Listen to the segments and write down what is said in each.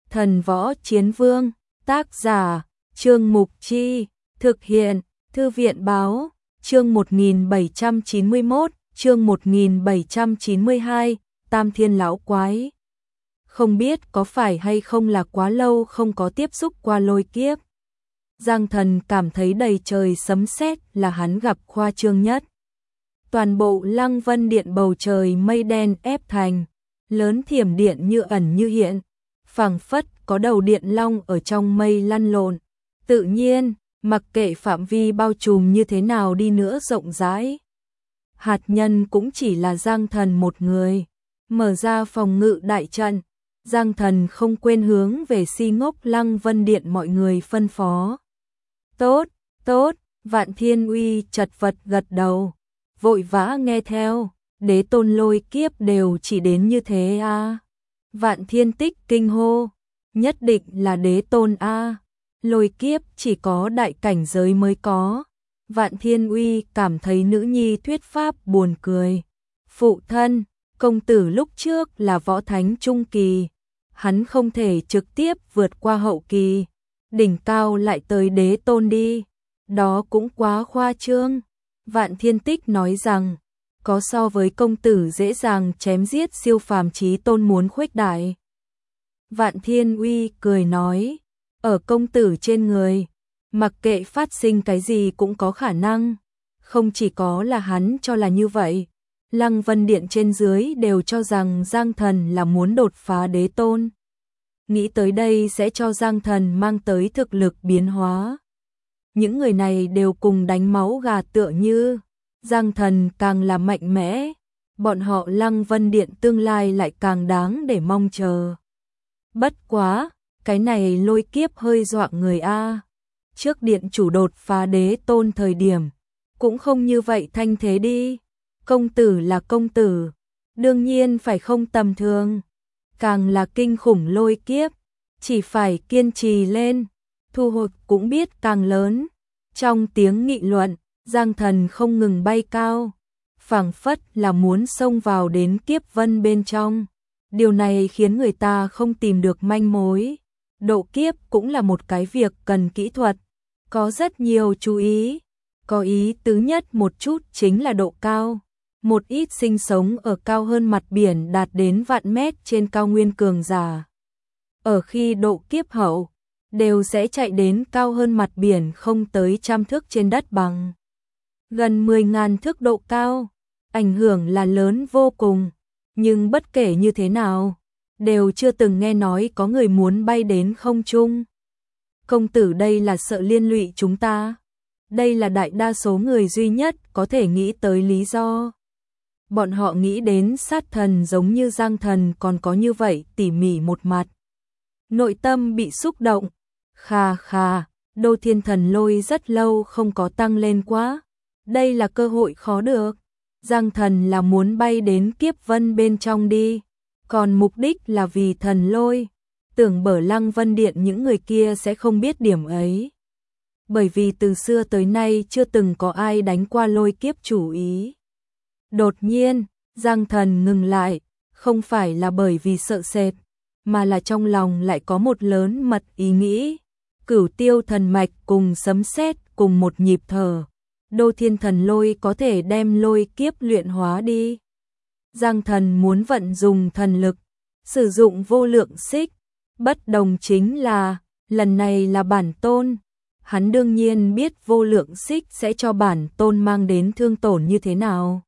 Thần Võ Chiến Vương, tác giả, Trương Mục Chi, thực hiện, Thư viện Báo, chương 1791, chương 1792, Tam Thiên Lão Quái. Không biết có phải hay không là quá lâu không có tiếp xúc qua lôi kiếp. Giang Thần cảm thấy đầy trời sấm sét là hắn gặp khoa trương nhất. Toàn bộ Lăng Vân Điện bầu trời mây đen ép thành, lớn thiểm điện như ẩn như hiện, phảng phất có đầu điện long ở trong mây lăn lộn. Tự nhiên, mặc kệ phạm vi bao trùm như thế nào đi nữa rộng rãi, hạt nhân cũng chỉ là Giang Thần một người. Mở ra phòng ngự đại trận, Giang Thần không quên hướng về Si Ngốc Lăng Vân Điện mọi người phân phó. Tốt, tốt, Vạn Thiên Uy chật vật gật đầu, vội vã nghe theo, đế tôn lôi kiếp đều chỉ đến như thế à. Vạn Thiên Tích kinh hô, nhất định là đế tôn a, lôi kiếp chỉ có đại cảnh giới mới có. Vạn Thiên Uy cảm thấy nữ nhi thuyết pháp buồn cười. Phụ thân, công tử lúc trước là võ thánh trung kỳ, hắn không thể trực tiếp vượt qua hậu kỳ, đỉnh cao lại tới đế tôn đi, đó cũng quá khoa trương. Vạn Thiên Tích nói rằng, có so với công tử dễ dàng chém giết siêu phàm chí tôn muốn khuếch đại. Vạn Thiên Uy cười nói, ở công tử trên người, mặc kệ phát sinh cái gì cũng có khả năng, không chỉ có là hắn cho là như vậy. Lăng Vân Điện trên dưới đều cho rằng Giang Thần là muốn đột phá đế tôn. Nghĩ tới đây sẽ cho Giang Thần mang tới thực lực biến hóa. Những người này đều cùng đánh máu gà tựa như, Giang Thần càng là mạnh mẽ, bọn họ Lăng Vân Điện tương lai lại càng đáng để mong chờ. Bất quá, cái này lôi kiếp hơi dọa người a. Trước điện chủ đột phá đế tôn thời điểm, cũng không như vậy thanh thế đi. Công tử là công tử, đương nhiên phải không tầm thường. Càng là kinh khủng lôi kiếp, chỉ phải kiên trì lên, thu hoạch cũng biết càng lớn. Trong tiếng nghị luận, Giang Thần không ngừng bay cao, phảng phất là muốn xông vào đến kiếp vân bên trong. Điều này khiến người ta không tìm được manh mối. Độ kiếp cũng là một cái việc cần kỹ thuật, có rất nhiều chú ý. Có ý tứ nhất một chút chính là độ cao. Một ít sinh sống ở cao hơn mặt biển đạt đến vạn mét trên cao nguyên cường giả, ở khi độ kiếp hậu, đều sẽ chạy đến cao hơn mặt biển không tới 100 thước trên đất bằng. Gần 10.000 thước độ cao, ảnh hưởng là lớn vô cùng, nhưng bất kể như thế nào, đều chưa từng nghe nói có người muốn bay đến không trung. Công tử đây là sợ liên lụy chúng ta. Đây là đại đa số người duy nhất có thể nghĩ tới lý do. Bọn họ nghĩ đến sát thần giống như Giang Thần còn có như vậy tỉ mỉ một mặt. Nội tâm bị xúc động. Khà khà, Đô Thiên Thần Lôi rất lâu không có tăng lên quá. Đây là cơ hội khó được. Giang Thần là muốn bay đến kiếp vân bên trong đi. Còn mục đích là vì thần lôi. Tưởng Bở Lăng Vân Điện những người kia sẽ không biết điểm ấy. Bởi vì từ xưa tới nay chưa từng có ai đánh qua lôi kiếp chủ ý. Đột nhiên, Giang Thần ngừng lại, không phải là bởi vì sợ sệt, mà là trong lòng lại có một lớn mật ý nghĩ. Cửu Tiêu Thần Mạch cùng sấm sét cùng một nhịp thở, Đô Thiên Thần Lôi có thể đem lôi kiếp luyện hóa đi. Giang Thần muốn vận dùng thần lực, sử dụng vô lượng xích, bất đồng chính là, lần này là bản tôn. Hắn đương nhiên biết vô lượng xích sẽ cho bản tôn mang đến thương tổn như thế nào.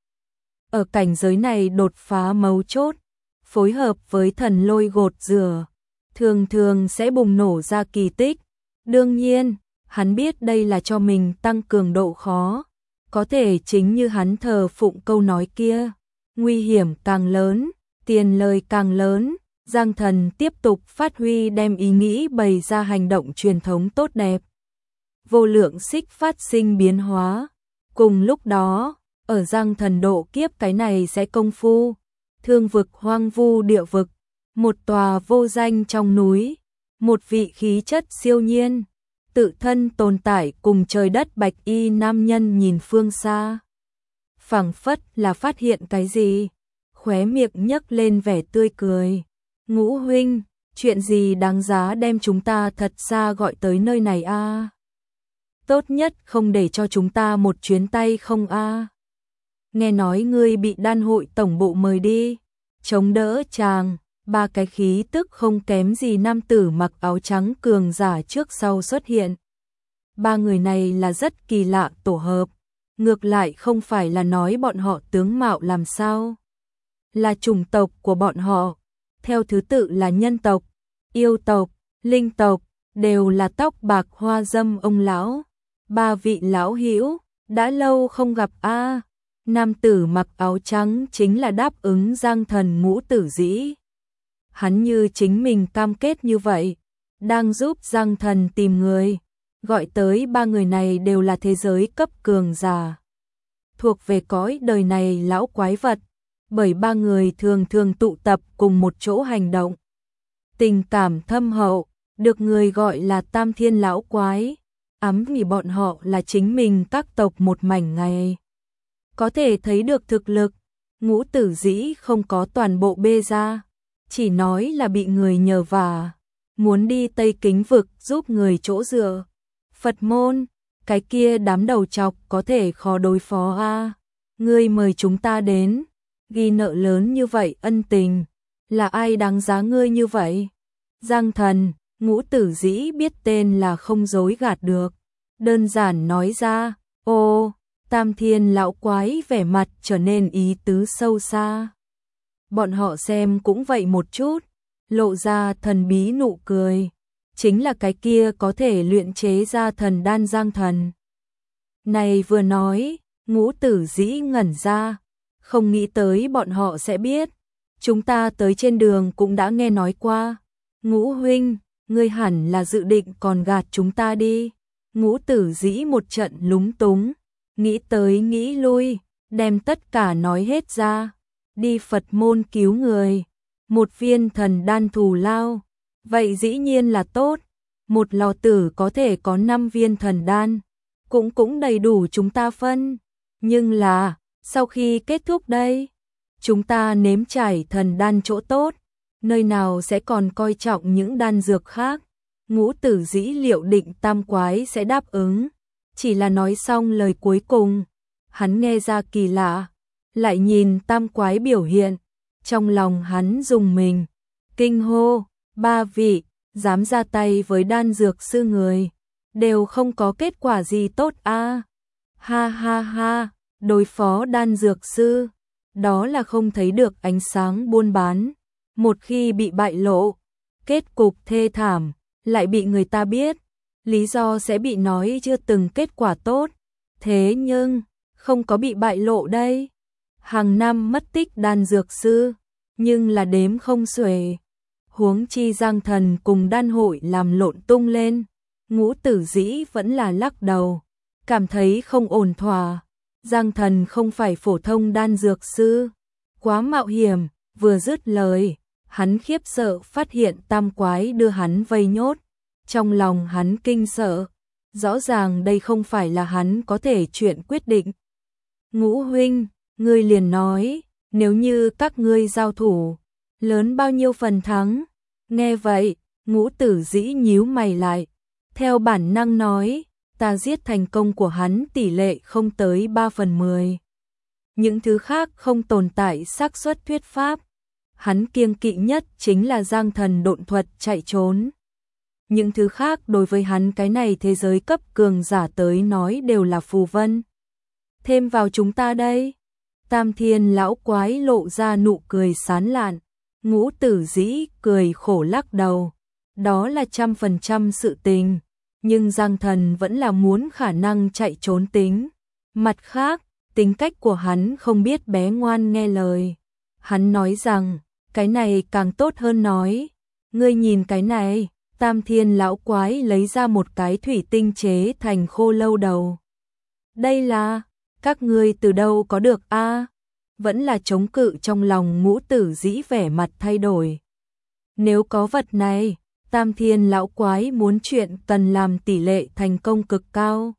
Ở cảnh giới này đột phá mấu chốt, phối hợp với thần lôi gột rửa, thường thường sẽ bùng nổ ra kỳ tích. Đương nhiên, hắn biết đây là cho mình tăng cường độ khó. Có thể chính như hắn thờ phụng câu nói kia, nguy hiểm càng lớn, tiền lời càng lớn. Giang Thần tiếp tục phát huy đem ý nghĩ bày ra hành động truyền thống tốt đẹp. Vô lượng xích phát sinh biến hóa. Cùng lúc đó, ở Giang Thần độ kiếp cái này sẽ công phu, thương vực hoang vu địa vực, một tòa vô danh trong núi, một vị khí chất siêu nhiên, tự thân tồn tại cùng trời đất bạch y nam nhân nhìn phương xa. Phảng phất là phát hiện cái gì, khóe miệng nhấc lên vẻ tươi cười. Ngũ huynh, chuyện gì đáng giá đem chúng ta thật xa gọi tới nơi này a? Tốt nhất không để cho chúng ta một chuyến tay không a? Nghe nói ngươi bị đan hội tổng bộ mời đi, chống đỡ chàng, ba cái khí tức không kém gì nam tử mặc áo trắng cường giả trước sau xuất hiện. Ba người này là rất kỳ lạ tổ hợp, ngược lại không phải là nói bọn họ tướng mạo làm sao. Là chủng tộc của bọn họ, theo thứ tự là nhân tộc, yêu tộc, linh tộc, đều là tóc bạc hoa dâm ông lão. Ba vị lão hữu, đã lâu không gặp a. Nam tử mặc áo trắng chính là đáp ứng Giang Thần Ngũ Tử Dĩ. Hắn như chính mình cam kết như vậy, đang giúp Giang Thần tìm người, gọi tới ba người này đều là thế giới cấp cường giả, thuộc về cõi đời này lão quái vật, bởi ba người thường thường tụ tập cùng một chỗ hành động. Tình cảm thâm hậu, được người gọi là Tam Thiên lão quái, ám vì bọn họ là chính mình các tộc một mảnh ngày. Có thể thấy được thực lực, Ngũ Tử Dĩ không có toàn bộ bê ra, chỉ nói là bị người nhờ vả, muốn đi Tây Kính vực giúp người chỗ dựa. Phật môn, cái kia đám đầu trọc có thể khó đối phó a. Ngươi mời chúng ta đến, ghi nợ lớn như vậy ân tình, là ai đáng giá ngươi như vậy? Giang Thần, Ngũ Tử Dĩ biết tên là không dối gạt được, đơn giản nói ra. Ô, Tam Thiên lão quái vẻ mặt trở nên ý tứ sâu xa. Bọn họ xem cũng vậy một chút, lộ ra thần bí nụ cười. Chính là cái kia có thể luyện chế ra thần đan Giang Thần. Này vừa nói, Ngũ Tử Dĩ ngẩn ra, không nghĩ tới bọn họ sẽ biết. Chúng ta tới trên đường cũng đã nghe nói qua. Ngũ huynh, ngươi hẳn là dự định còn gạt chúng ta đi. Ngũ Tử Dĩ một trận lúng túng, nghĩ tới nghĩ lui, đem tất cả nói hết ra. Đi Phật môn cứu người, một viên thần đan thù lao. Vậy dĩ nhiên là tốt, một lò tử có thể có 5 viên thần đan, cũng đầy đủ chúng ta phân. Nhưng là, sau khi kết thúc đây, chúng ta nếm trải thần đan chỗ tốt, nơi nào sẽ còn coi trọng những đan dược khác. Ngũ Tử Dĩ liệu định tam quái sẽ đáp ứng, chỉ là nói xong lời cuối cùng, hắn nghe ra kỳ lạ, lại nhìn tam quái biểu hiện, trong lòng hắn rùng mình, kinh hô. Ba vị, dám ra tay với đan dược sư người, đều không có kết quả gì tốt a. Ha ha ha, đối phó đan dược sư, đó là không thấy được ánh sáng buôn bán. Một khi bị bại lộ, kết cục thê thảm, lại bị người ta biết, lý do sẽ bị nói chưa từng kết quả tốt. Thế nhưng, không có bị bại lộ đây. Hàng năm mất tích đan dược sư, nhưng là đếm không xuể. Huống chi Giang Thần cùng đan hội làm lộn tung lên, Ngũ Tử Dĩ vẫn là lắc đầu, cảm thấy không ổn thỏa. Giang Thần không phải phổ thông đan dược sư, quá mạo hiểm. Vừa dứt lời, hắn khiếp sợ phát hiện tam quái đưa hắn vây nhốt, trong lòng hắn kinh sợ, rõ ràng đây không phải là hắn có thể chuyện quyết định. Ngũ huynh, ngươi liền nói, nếu như các ngươi giao thủ, lớn bao nhiêu phần thắng? Nghe vậy, Ngũ Tử Dĩ nhíu mày lại, theo bản năng nói, ta giết thành công của hắn tỷ lệ không tới 3/10. Những thứ khác không tồn tại xác suất thuyết pháp. Hắn kiêng kỵ nhất chính là Giang Thần độn thuật chạy trốn. Những thứ khác đối với hắn cái này thế giới cấp cường giả tới nói đều là phù vân. Thêm vào chúng ta đây. Tam Thiên lão quái lộ ra nụ cười sán lạn. Ngũ Tử Dĩ cười khổ lắc đầu. Đó là 100% sự tình. Nhưng Giang Thần vẫn là muốn khả năng chạy trốn tính. Mặt khác, tính cách của hắn không biết bé ngoan nghe lời. Hắn nói rằng, cái này càng tốt hơn nói. Ngươi nhìn cái này, Tam Thiên lão quái lấy ra một cái thủy tinh chế thành khô lâu đầu. Đây là, các ngươi từ đâu có được a? Vẫn là chống cự trong lòng Ngũ Tử Dĩ vẻ mặt thay đổi. Nếu có vật này, Tam Thiên lão quái muốn chuyện cần làm tỷ lệ thành công cực cao.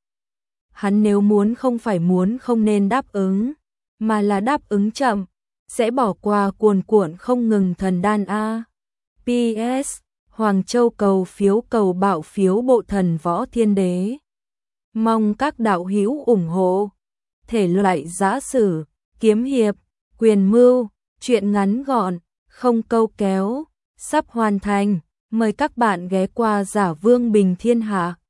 Hắn nếu muốn không phải muốn không nên đáp ứng, mà là đáp ứng chậm, sẽ bỏ qua cuồn cuộn không ngừng thần đan a. PS Hoàng Châu cầu bạo phiếu bộ thần Võ Thiên Đế. Mong các đạo hữu ủng hộ. Thể loại giã sử, kiếm hiệp, quyền mưu, truyện ngắn gọn, không câu kéo, sắp hoàn thành. Mời các bạn ghé qua Giả Vương Bình Thiên Hạ.